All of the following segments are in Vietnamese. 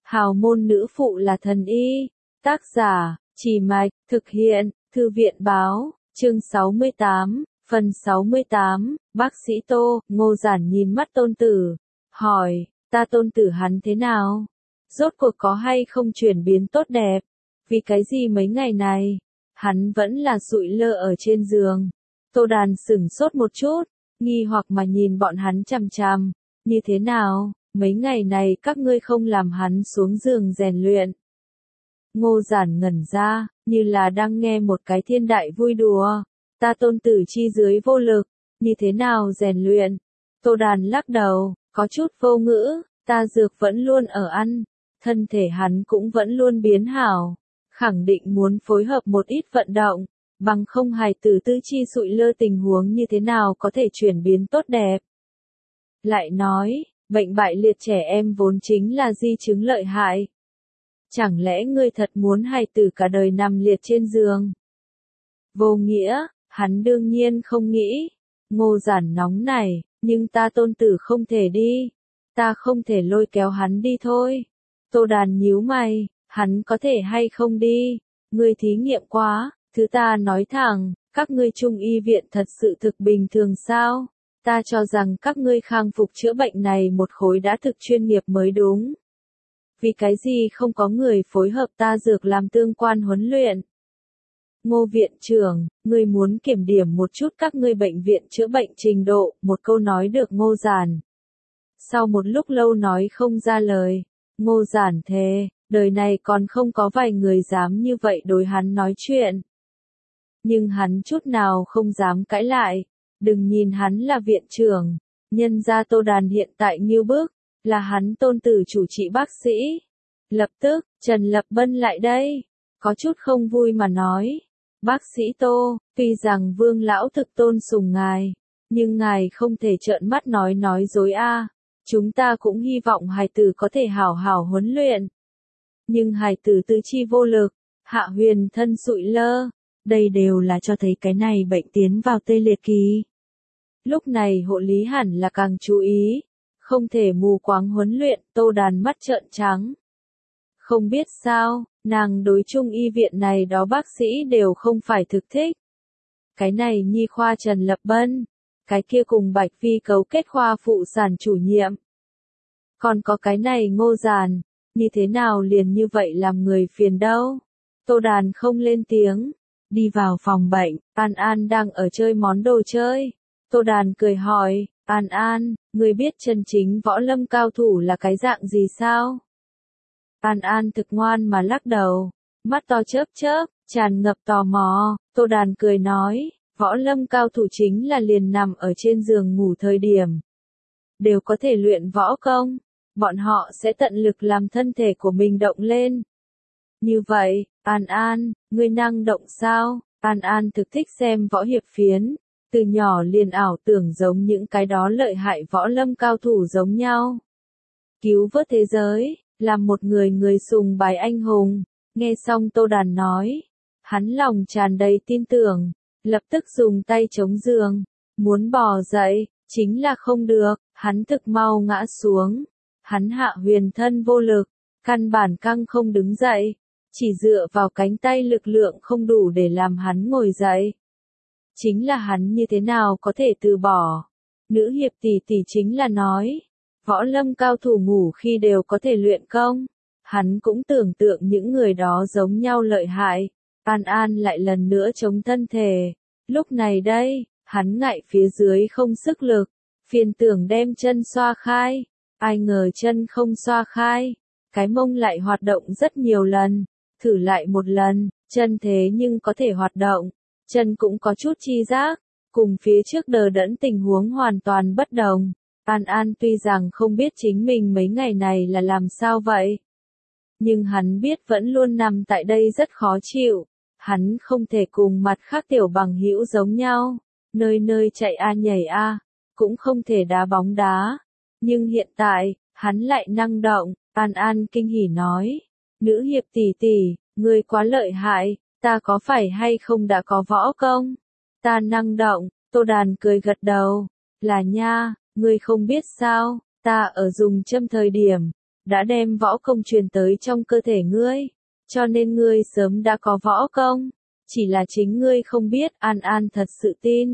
Hào môn nữ phụ là thần y. Tác giả, Trì Mạch, thực hiện, Thư viện báo, chương 68, phần 68, bác sĩ Tô. Ngô Giản nhìn mắt tôn tử, hỏi, ta tôn tử hắn thế nào? Rốt cuộc có hay không chuyển biến tốt đẹp? Vì cái gì mấy ngày này, hắn vẫn là sụi lơ ở trên giường. Tô Đàn sửng sốt một chút, nghi hoặc mà nhìn bọn hắn chằm chằm, như thế nào, mấy ngày này các ngươi không làm hắn xuống giường rèn luyện. Ngô Giản ngẩn ra, như là đang nghe một cái thiên đại vui đùa, ta tôn tử chi dưới vô lực, như thế nào rèn luyện. Tô Đàn lắc đầu, có chút vô ngữ, ta dược vẫn luôn ở ăn, thân thể hắn cũng vẫn luôn biến hảo, khẳng định muốn phối hợp một ít vận động, bằng không hài tử tư chi sụi lơ tình huống như thế nào có thể chuyển biến tốt đẹp. Lại nói, bệnh bại liệt trẻ em vốn chính là di chứng lợi hại. Chẳng lẽ ngươi thật muốn hài tử cả đời nằm liệt trên giường? Vô nghĩa, hắn đương nhiên không nghĩ. Ngô Giản nóng này, nhưng ta tôn tử không thể đi. Ta không thể lôi kéo hắn đi thôi. Tô Đàn nhíu mày, hắn có thể hay không đi? Ngươi thí nghiệm quá, thứ ta nói thẳng, các ngươi trung y viện thật sự thực bình thường sao? Ta cho rằng các ngươi khang phục chữa bệnh này một khối đã thực chuyên nghiệp mới đúng. Vì cái gì không có người phối hợp ta dược làm tương quan huấn luyện? Ngô viện trưởng, ngươi muốn kiểm điểm một chút các ngươi bệnh viện chữa bệnh trình độ, một câu nói được Ngô Giản. Sau một lúc lâu nói không ra lời, Ngô Giản thề, đời này còn không có vài người dám như vậy đối hắn nói chuyện. Nhưng hắn chút nào không dám cãi lại, đừng nhìn hắn là viện trưởng, nhân gia Tô Đàn hiện tại nghiêu bức, là hắn tôn tử chủ trị bác sĩ. Lập tức, Trần Lập Bân lại đây, có chút không vui mà nói, bác sĩ Tô, tuy rằng Vương lão thực tôn sùng ngài, nhưng ngài không thể trợn mắt nói dối a. Chúng ta cũng hy vọng hài tử có thể hảo hảo huấn luyện. Nhưng hài tử tư chi vô lực, Hạ Huyền thân sụi lơ, đây đều là cho thấy cái này bệnh tiến vào tê liệt kỳ. Lúc này hộ lý hẳn là càng chú ý, không thể mù quáng huấn luyện. Tô Đàn mắt trợn trắng. Không biết sao, nàng đối chung y viện này đó bác sĩ đều không phải thực thích. Cái này nhi khoa Trần Lập Bân, cái kia cùng Bạch Phi cấu kết khoa phụ sản chủ nhiệm. Còn có cái này Ngô Giản, như thế nào liền như vậy làm người phiền đâu. Tô Đàn không lên tiếng, đi vào phòng bệnh, An An đang ở chơi món đồ chơi. Tô Đàn cười hỏi, An An, ngươi biết chân chính võ lâm cao thủ là cái dạng gì sao? An An thực ngoan mà lắc đầu, mắt to chớp chớp, tràn ngập tò mò. Tô Đàn cười nói, võ lâm cao thủ chính là liền nằm ở trên giường ngủ thời điểm đều có thể luyện võ công, bọn họ sẽ tận lực làm thân thể của mình động lên. Như vậy, An An, ngươi năng động sao? An An thực thích xem võ hiệp phiến, từ nhỏ liền ảo tưởng giống những cái đó lợi hại võ lâm cao thủ giống nhau. Cứu vớt thế giới, làm một người sùng bái anh hùng. Nghe xong Tô Đàn nói, hắn lòng tràn đầy tin tưởng, lập tức dùng tay chống giường, muốn bò dậy, chính là không được, hắn thực mau ngã xuống. Hắn Hạ Huyền thân vô lực, căn bản căng không đứng dậy, chỉ dựa vào cánh tay lực lượng không đủ để làm hắn ngồi dậy. Chính là hắn như thế nào có thể từ bỏ? Nữ hiệp tỷ tỷ chính là nói, võ lâm cao thủ ngủ khi đều có thể luyện công. Hắn cũng tưởng tượng những người đó giống nhau lợi hại. An An lại lần nữa chống thân thể. Lúc này đây, hắn ngại phía dưới không sức lực, phiền tưởng đem chân xoa khai. Ai ngờ chân không xoa khai, cái mông lại hoạt động rất nhiều lần. Thử lại một lần, chân thế nhưng có thể hoạt động, chân cũng có chút chi giác, cùng phía trước đờ đẫn tình huống hoàn toàn bất đồng. An An tuy rằng không biết chính mình mấy ngày này là làm sao vậy, nhưng hắn biết vẫn luôn nằm tại đây rất khó chịu. Hắn không thể cùng mặt khác tiểu bằng hữu giống nhau, nơi nơi chạy a nhảy a, cũng không thể đá bóng đá. Nhưng hiện tại, hắn lại năng động. An An kinh hỉ nói, nữ hiệp tỷ tỷ, ngươi quá lợi hại, ta có phải hay không đã có võ công? Ta năng động. Tô Đàn cười gật đầu, là nha, ngươi không biết sao, ta ở dùng châm thời điểm, đã đem võ công truyền tới trong cơ thể ngươi, cho nên ngươi sớm đã có võ công, chỉ là chính ngươi không biết. An An thật sự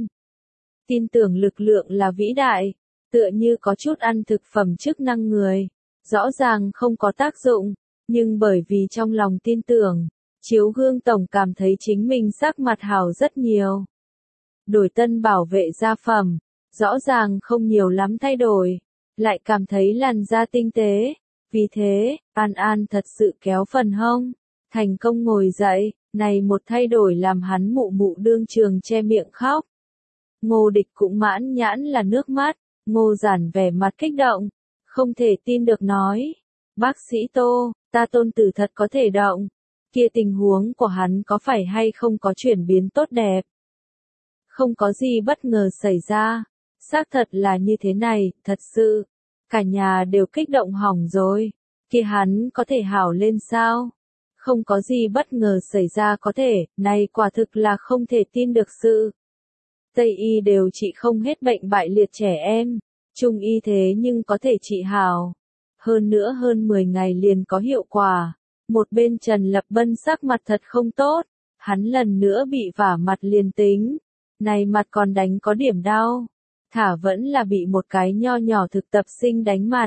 tin tưởng lực lượng là vĩ đại, tựa như có chút ăn thực phẩm chức năng người, rõ ràng không có tác dụng, nhưng bởi vì trong lòng tin tưởng, Chiếu Gương tổng cảm thấy chính mình sắc mặt hảo rất nhiều. Đổi tân bảo vệ da phẩm, rõ ràng không nhiều lắm thay đổi, lại cảm thấy làn da tinh tế, vì thế, An An thật sự kéo phần hông, thành công ngồi dậy, này một thay đổi làm hắn mụ mụ đương trường che miệng khóc. Ngô Địch cũng mãn nhãn là nước mắt, Ngô Giản vẻ mặt kích động, không thể tin được nói, bác sĩ Tô, ta tôn tử thật có thể động, kia tình huống của hắn có phải hay không có chuyển biến tốt đẹp? Không có gì bất ngờ xảy ra, xác thật là như thế này, thật sự, cả nhà đều kích động hỏng rồi, kia hắn có thể hảo lên sao? Không có gì bất ngờ xảy ra có thể, này quả thực là không thể tin được sự. Tây y đều trị không hết bệnh bại liệt trẻ em, Trung y thế nhưng có thể trị hảo. Hơn nữa hơn 10 ngày liền có hiệu quả. Một bên Trần Lập Bân sắc mặt thật không tốt, hắn lần nữa bị vả mặt liền tính. Này mặt còn đánh có điểm đau, thả vẫn là bị một cái nho nhỏ thực tập sinh đánh mặt.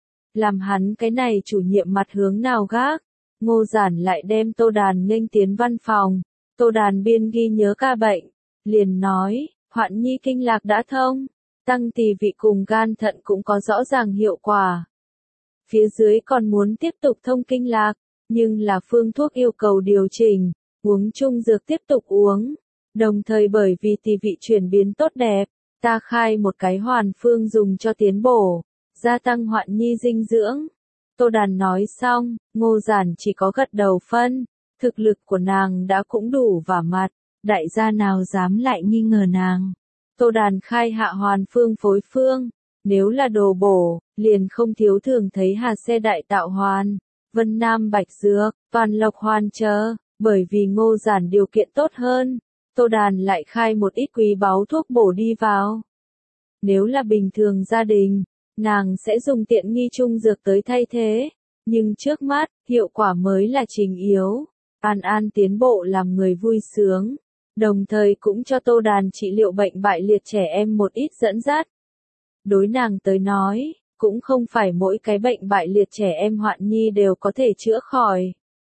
Làm hắn cái này chủ nhiệm mặt hướng nào gác, Ngô Giản lại đem Tô Đàn nghênh tiến văn phòng, Tô Đàn biên ghi nhớ ca bệnh, liền nói, Hoạn Nhi kinh lạc đã thông, tăng tỳ vị cùng gan thận cũng có rõ ràng hiệu quả. Phía dưới còn muốn tiếp tục thông kinh lạc, nhưng là phương thuốc yêu cầu điều chỉnh, uống chung dược tiếp tục uống. Đồng thời bởi vì tỳ vị chuyển biến tốt đẹp, ta khai một cái hoàn phương dùng cho tiến bổ, gia tăng Hoạn Nhi dinh dưỡng. Tô Đàn nói xong, Ngô Giản chỉ có gật đầu phân, thực lực của nàng đã cũng đủ vả mặt, đại gia nào dám lại nghi ngờ nàng. Tô Đàn khai hạ hoàn phương phối phương, nếu là đồ bổ, liền không thiếu thường thấy Hà Xe Đại Tạo Hoàn, Vân Nam Bạch Dược, Toàn Lộc Hoàn chờ, bởi vì Ngô Giản điều kiện tốt hơn. Tô Đàn lại khai một ít quý báu thuốc bổ đi vào. Nếu là bình thường gia đình, nàng sẽ dùng tiện nghi trung dược tới thay thế, nhưng trước mắt, hiệu quả mới là trình yếu. An An tiến bộ làm người vui sướng, đồng thời cũng cho Tô Đàn trị liệu bệnh bại liệt trẻ em một ít dẫn dắt. Đối nàng tới nói, cũng không phải mỗi cái bệnh bại liệt trẻ em Hoạn Nhi đều có thể chữa khỏi.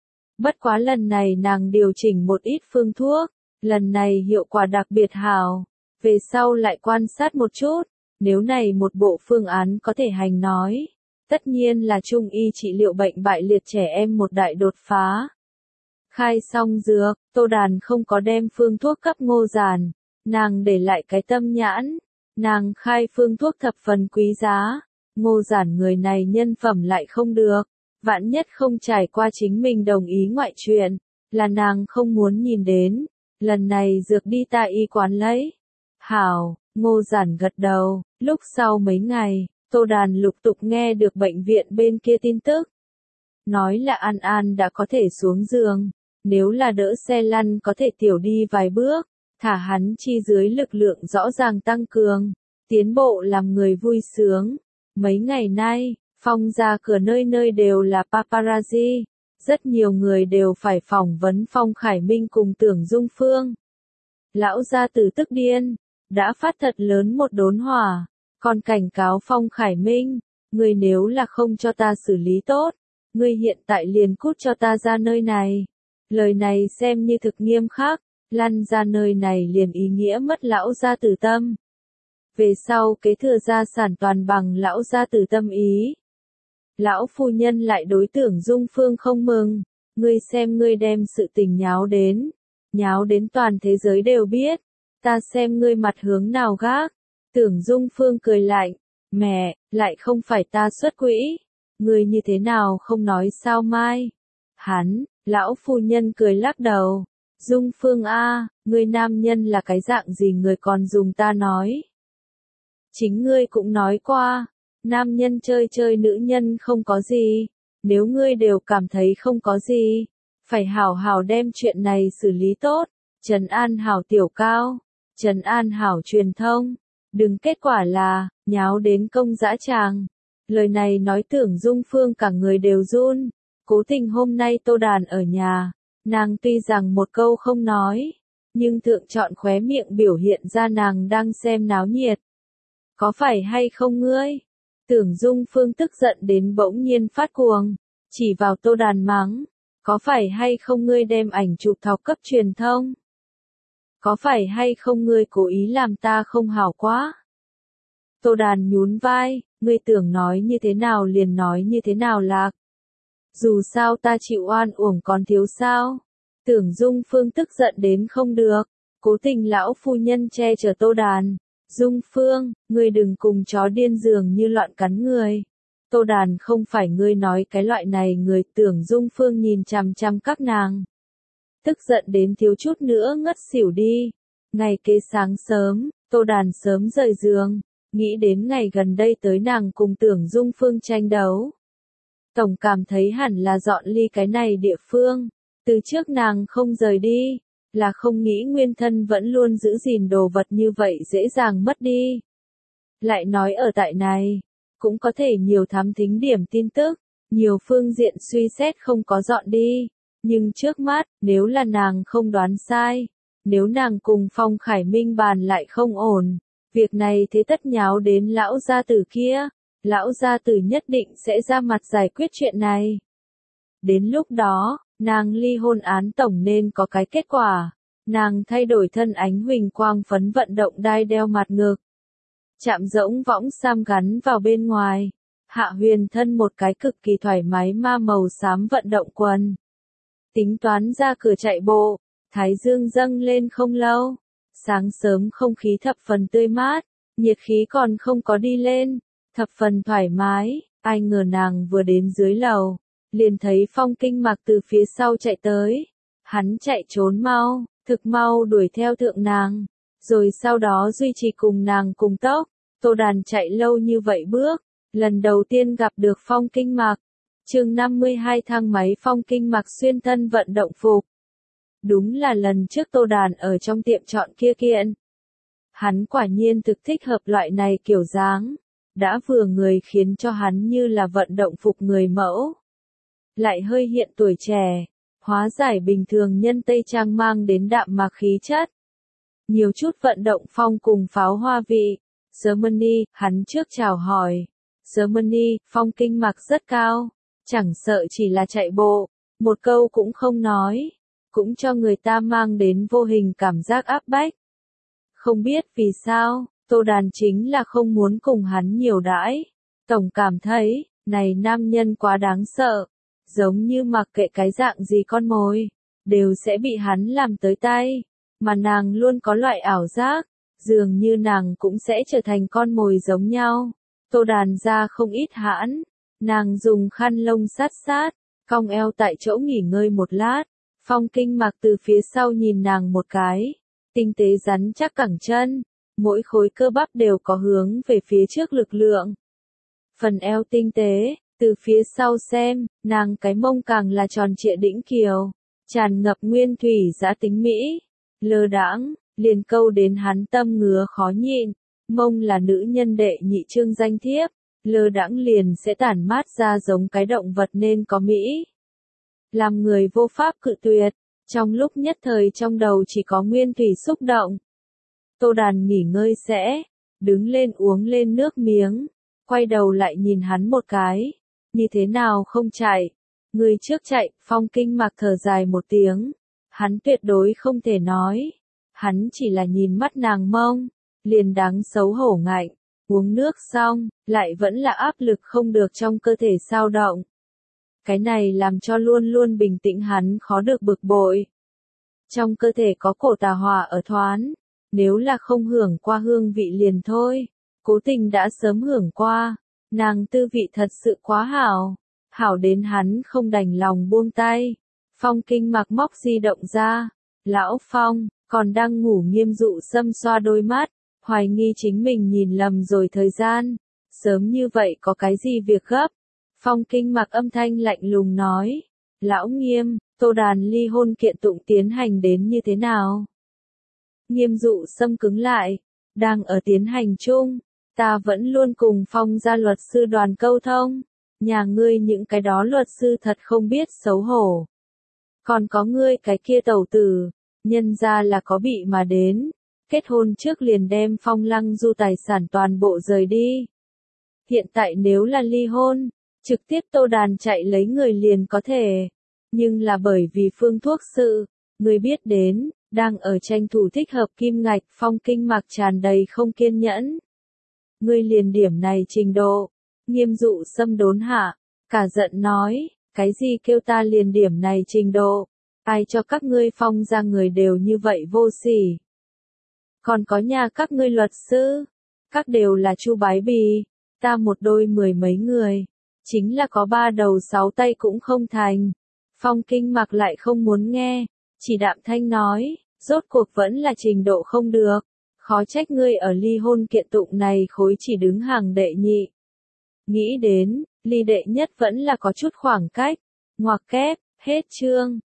Bất quá lần này nàng điều chỉnh một ít phương thuốc, lần này hiệu quả đặc biệt hảo, về sau lại quan sát một chút, nếu này một bộ phương án có thể hành nói, tất nhiên là Trung y trị liệu bệnh bại liệt trẻ em một đại đột phá. Khai xong dược, Tô Đàn không có đem phương thuốc cấp Ngô Giản, nàng để lại cái tâm nhãn, nàng khai phương thuốc thập phần quý giá, Ngô Giản người này nhân phẩm lại không được, vạn nhất không trải qua chính mình đồng ý ngoại chuyện, là nàng không muốn nhìn đến. Lần này dược đi ta y quán lấy. Hảo, Ngô Giản gật đầu, lúc sau mấy ngày, Tô Đàn lục tục nghe được bệnh viện bên kia tin tức. Nói là An An đã có thể xuống giường, nếu là đỡ xe lăn có thể tiểu đi vài bước, thả hắn chi dưới lực lượng rõ ràng tăng cường, tiến bộ làm người vui sướng. Mấy ngày nay, Phong ra cửa nơi nơi đều là paparazzi. Rất nhiều người đều phải phỏng vấn Phong Khải Minh cùng Tưởng Dung Phương. Lão gia tử tức điên, đã phát thật lớn một đốn hỏa, còn cảnh cáo Phong Khải Minh, ngươi nếu là không cho ta xử lý tốt, ngươi hiện tại liền cút cho ta ra nơi này. Lời này xem như thực nghiêm khắc, lăn ra nơi này liền ý nghĩa mất lão gia tử tâm. Về sau kế thừa gia sản toàn bằng lão gia tử tâm ý. Lão phu nhân lại đối Tưởng Dung Phương không mừng, ngươi xem ngươi đem sự tình nháo đến toàn thế giới đều biết, ta xem ngươi mặt hướng nào gác. Tưởng Dung Phương cười lạnh, mẹ, lại không phải ta xuất quỹ, ngươi như thế nào không nói sao mai. Lão phu nhân cười lắc đầu, Dung Phương a, ngươi nam nhân là cái dạng gì người còn dùng ta nói. Chính ngươi cũng nói qua. Nam nhân chơi chơi nữ nhân không có gì, nếu ngươi đều cảm thấy không có gì, phải hảo hảo đem chuyện này xử lý tốt, trấn an hảo tiểu cao, trấn an hảo truyền thông, đừng kết quả là, nháo đến công dã tràng. Lời này nói Tưởng Dung Phương cả người đều run. Cố Tình hôm nay Tô Đàn ở nhà, nàng tuy rằng một câu không nói, nhưng thượng chọn khóe miệng biểu hiện ra nàng đang xem náo nhiệt. Có phải hay không ngươi? Tưởng Dung Phương tức giận đến bỗng nhiên phát cuồng, chỉ vào Tô Đàn mắng. Có phải hay không ngươi đem ảnh chụp thọc cấp truyền thông? Có phải hay không ngươi cố ý làm ta không hảo quá? Tô Đàn nhún vai, ngươi tưởng nói như thế nào liền nói như thế nào lạc. Dù sao ta chịu oan uổng còn thiếu sao? Tưởng Dung Phương tức giận đến không được, Cố Tình lão phu nhân che chở Tô Đàn. Dung Phương, ngươi đừng cùng chó điên dường như loạn cắn người. Tô Đàn không phải ngươi nói cái loại này người. Tưởng Dung Phương nhìn chằm chằm các nàng. Tức giận đến thiếu chút nữa ngất xỉu đi. Ngày kế sáng sớm, Tô Đàn sớm rời giường, nghĩ đến ngày gần đây tới nàng cùng Tưởng Dung Phương tranh đấu. Tổng cảm thấy hẳn là dọn ly cái này địa phương. Từ trước nàng không rời đi, là không nghĩ nguyên thân vẫn luôn giữ gìn đồ vật như vậy dễ dàng mất đi. Lại nói ở tại này, cũng có thể nhiều thám thính điểm tin tức, nhiều phương diện suy xét không có dọn đi. Nhưng trước mắt, nếu là nàng không đoán sai, nếu nàng cùng Phong Khải Minh bàn lại không ổn, việc này thế tất nháo đến lão gia tử kia, lão gia tử nhất định sẽ ra mặt giải quyết chuyện này. Đến lúc đó, nàng ly hôn án tổng nên có cái kết quả. Nàng thay đổi thân ánh huỳnh quang phấn vận động đai đeo mặt ngực. Chạm rỗng võng sam gắn vào bên ngoài. Hạ Huyền thân một cái cực kỳ thoải mái ma màu xám vận động quần. Tính toán ra cửa chạy bộ, thái dương dâng lên không lâu. Sáng sớm không khí thập phần tươi mát, nhiệt khí còn không có đi lên, thập phần thoải mái. Ai ngờ nàng vừa đến dưới lầu, liền thấy Phong Kinh Mặc từ phía sau chạy tới. Hắn chạy trốn mau, thực mau đuổi theo thượng nàng, rồi sau đó duy trì cùng nàng cùng tốc. Tô Đàn chạy lâu như vậy bước, lần đầu tiên gặp được Phong Kinh Mặc. Chương 52 thang máy Phong Kinh Mặc xuyên thân vận động phục. Đúng là lần trước Tô Đàn ở trong tiệm chọn kia kiện. Hắn quả nhiên thực thích hợp loại này kiểu dáng, đã vừa người khiến cho hắn như là vận động phục người mẫu. Lại hơi hiện tuổi trẻ, hóa giải bình thường nhân Tây Trang mang đến đạm mạc khí chất. Nhiều chút vận động phong cùng pháo hoa vị. Germany, hắn trước chào hỏi. Germany, Phong Kinh Mặc rất cao, chẳng sợ chỉ là chạy bộ, một câu cũng không nói, cũng cho người ta mang đến vô hình cảm giác áp bách. Không biết vì sao, Tô Đàn chính là không muốn cùng hắn nhiều đãi. Tổng cảm thấy, này nam nhân quá đáng sợ, giống như mặc kệ cái dạng gì con mồi, đều sẽ bị hắn làm tới tay, mà nàng luôn có loại ảo giác, dường như nàng cũng sẽ trở thành con mồi giống nhau. Tô Đàn ra không ít hãn, nàng dùng khăn lông sát sát, cong eo tại chỗ nghỉ ngơi một lát. Phong Kinh Mặc từ phía sau nhìn nàng một cái, tinh tế rắn chắc cẳng chân, mỗi khối cơ bắp đều có hướng về phía trước lực lượng. Phần eo tinh tế, từ phía sau xem, nàng cái mông càng là tròn trịa đĩnh kiều, tràn ngập nguyên thủy dã tính mỹ, lơ đãng, liền câu đến hắn tâm ngứa khó nhịn. Mông là nữ nhân đệ nhị trương danh thiếp, lơ đãng liền sẽ tản mát ra giống cái động vật nên có mỹ. Làm người vô pháp cự tuyệt, trong lúc nhất thời trong đầu chỉ có nguyên thủy xúc động. Tô Đàn nghỉ ngơi sẽ, đứng lên uống lên nước miếng, quay đầu lại nhìn hắn một cái, như thế nào không chạy, người trước chạy. Phong Kinh Mặc thở dài một tiếng, hắn tuyệt đối không thể nói, hắn chỉ là nhìn mắt nàng mông, liền đáng xấu hổ ngại, uống nước xong, lại vẫn là áp lực không được trong cơ thể dao động. Cái này làm cho luôn luôn bình tĩnh hắn khó được bực bội. Trong cơ thể có cổ tà hỏa ở thoán, nếu là không hưởng qua hương vị liền thôi. Cố Tình đã sớm hưởng qua, nàng tư vị thật sự quá hảo, hảo đến hắn không đành lòng buông tay. Phong Kinh Mặc móc di động ra, lão Phong, còn đang ngủ Nghiêm Dụ Sâm xoa đôi mắt, hoài nghi chính mình nhìn lầm rồi thời gian, sớm như vậy có cái gì việc gấp. Phong Kinh Mặc âm thanh lạnh lùng nói, lão Nghiêm, Tô Đàn ly hôn kiện tụng tiến hành đến như thế nào? Nghiêm Dụ Sâm cứng lại, đang ở tiến hành chung, Ta vẫn luôn cùng Phong gia luật sư đoàn câu thông. Nhà ngươi những cái đó luật sư thật không biết xấu hổ. Còn có ngươi cái kia tẩu tử, nhân ra là có bị mà đến. Kết hôn trước liền đem Phong Lăng Du tài sản toàn bộ rời đi. Hiện tại nếu là ly hôn, trực tiếp Tô Đàn chạy lấy người liền có thể. Nhưng là bởi vì phương thuốc sự, người biết đến, đang ở tranh thủ thích hợp kim ngạch, Phong Kinh Mạc tràn đầy không kiên nhẫn. Ngươi liền điểm này trình độ, Nghiêm Dụ Sâm đốn hạ, cả giận nói, cái gì kêu ta liền điểm này trình độ, ai cho các ngươi Phong ra người đều như vậy vô sỉ. Còn có nhà các ngươi luật sư, các đều là Chu Bái Bì, ta một đôi mười mấy người, chính là có 3 đầu 6 tay cũng không thành. Phong Kinh Mạc lại không muốn nghe, chỉ đạm thanh nói, rốt cuộc vẫn là trình độ không được, khó trách ngươi ở ly hôn kiện tụng này khối chỉ đứng hàng đệ nhị. Nghĩ đến, ly đệ nhất vẫn là có chút khoảng cách, ngoặc kép, hết chương.